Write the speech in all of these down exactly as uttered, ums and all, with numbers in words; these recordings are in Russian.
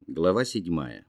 Глава седьмая.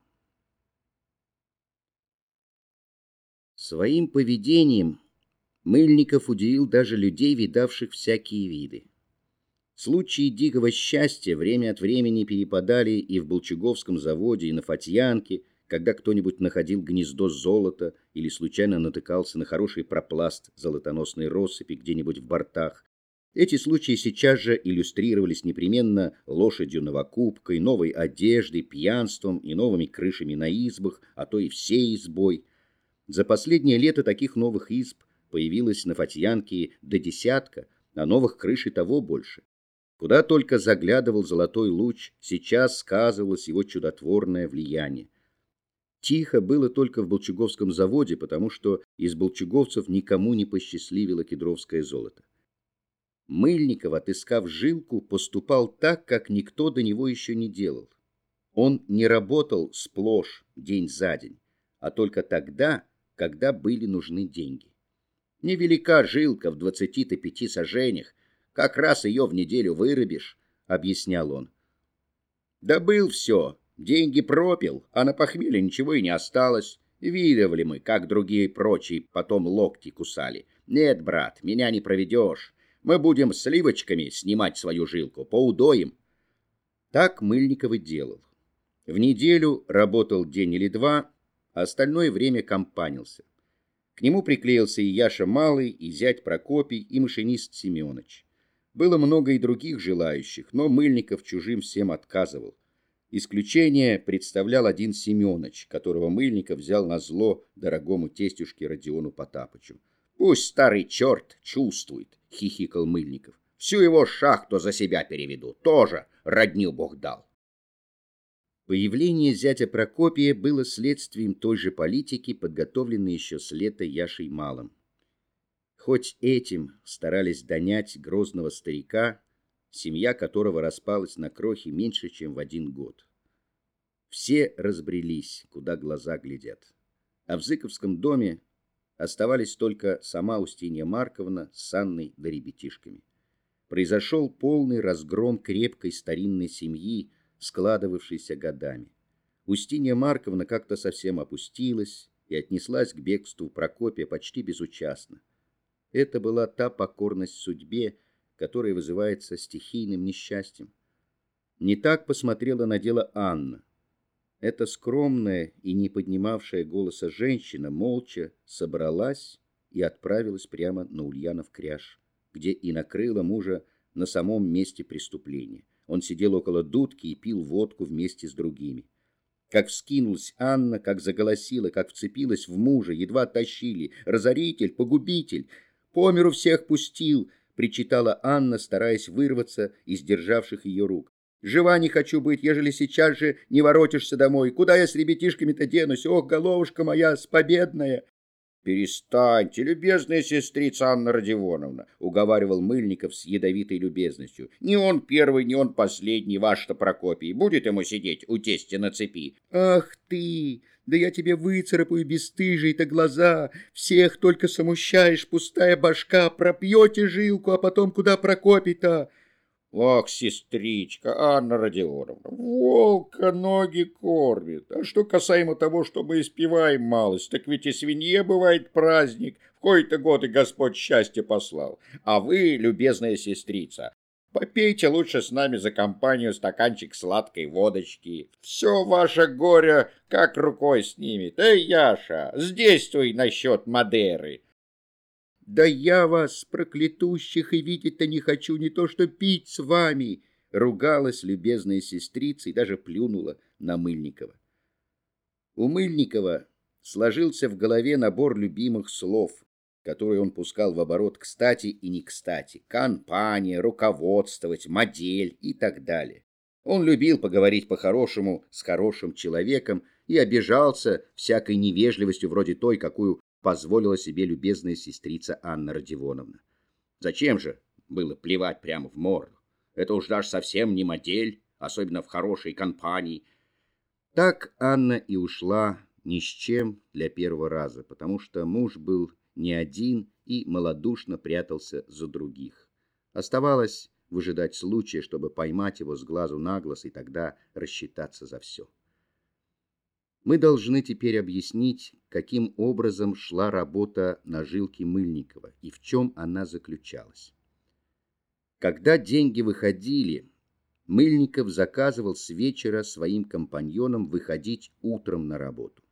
Своим поведением Мыльников удивил даже людей, видавших всякие виды. Случаи дикого счастья время от времени перепадали и в Болчуговском заводе, и на Фатьянке, когда кто-нибудь находил гнездо золота или случайно натыкался на хороший пропласт золотоносной россыпи где-нибудь в бортах. Эти случаи сейчас же иллюстрировались непременно лошадью-новокупкой, новой одеждой, пьянством и новыми крышами на избах, а то и всей избой. За последнее лето таких новых изб появилось на Фатьянке до десятка, а новых крыш и того больше. Куда только заглядывал золотой луч, сейчас сказывалось его чудотворное влияние. Тихо было только в Болчуговском заводе, потому что из болчуговцев никому не посчастливило кедровское золото. Мыльников, отыскав жилку, поступал так, как никто до него еще не делал. Он не работал сплошь день за день, а только тогда, когда были нужны деньги. Невелика жилка в двадцати-то пяти саженях, как раз ее в неделю вырубишь, объяснял он. Добыл все, деньги пропил, а на похмелье ничего и не осталось. Видывали мы, как другие прочие потом локти кусали. Нет, брат, меня не проведешь. Мы будем сливочками снимать свою жилку, поудоим. Так Мыльников и делал. В неделю работал день или два, а остальное время компанился. К нему приклеился и Яша Малый, и зять Прокопий, и машинист Семенович. Было много и других желающих, но Мыльников чужим всем отказывал. Исключение представлял один Семенович, которого Мыльников взял назло дорогому тестюшке Родиону Потапычу. «Пусть старый черт чувствует», — хихикал Мыльников. «Всю его шахту за себя переведу, тоже родню Бог дал». Появление зятя Прокопия было следствием той же политики, подготовленной еще с лета Яшей Малым. Хоть этим старались донять грозного старика, семья которого распалась на крохи меньше, чем в один год. Все разбрелись, куда глаза глядят. А в Зыковском доме оставались только сама Устинья Марковна с Анной да ребятишками. Произошел полный разгром крепкой старинной семьи, складывавшейся годами. Устинья Марковна как-то совсем опустилась и отнеслась к бегству Прокопия почти безучастно. Это была та покорность судьбе, которая вызывается стихийным несчастьем. Не так посмотрела на дело Анна. Эта скромная и не поднимавшая голоса женщина молча собралась и отправилась прямо на Ульянов кряж, где и накрыла мужа на самом месте преступления. Он сидел около дудки и пил водку вместе с другими. Как вскинулась Анна, как заголосила, как вцепилась в мужа, едва тащили. «Разоритель, погубитель! По миру всех пустил!» — причитала Анна, стараясь вырваться из державших ее рук. «Жива не хочу быть, ежели сейчас же не воротишься домой. Куда я с ребятишками-то денусь? Ох, головушка моя, спобедная!» «Перестаньте, любезная сестрица Анна Родионовна», — уговаривал Мыльников с ядовитой любезностью. «Не он первый, не он последний, ваш-то Прокопий. Будет ему сидеть у тестя на цепи». «Ах ты! Да я тебе выцарапаю бесстыжие-то глаза. Всех только смущаешь, пустая башка. Пропьете жилку, а потом куда Прокопий-то?» «Ох, сестричка Анна Родионовна, волка ноги кормит. А что касаемо того, что мы испеваем малость, так ведь и свинье бывает праздник. В кои-то годы Господь счастье послал. А вы, любезная сестрица, попейте лучше с нами за компанию стаканчик сладкой водочки. Все ваше горе как рукой снимет. Эй, Яша, сдействуй насчет Мадеры». «Да я вас, проклятущих, и видеть-то не хочу, не то что пить с вами!» — ругалась любезная сестрица и даже плюнула на Мыльникова. У Мыльникова сложился в голове набор любимых слов, которые он пускал в оборот кстати и не кстати: компания, руководствовать, модель и так далее. Он любил поговорить по-хорошему с хорошим человеком и обижался всякой невежливостью вроде той, какую позволила себе любезная сестрица Анна Родионовна. Зачем же было плевать прямо в морду? Это уж даже совсем не модель, особенно в хорошей компании. Так Анна и ушла ни с чем для первого раза, потому что муж был не один и малодушно прятался за других. Оставалось выжидать случая, чтобы поймать его с глазу на глаз и тогда рассчитаться за все. Мы должны теперь объяснить, каким образом шла работа на жилке Мыльникова и в чем она заключалась. Когда деньги выходили, Мыльников заказывал с вечера своим компаньонам выходить утром на работу.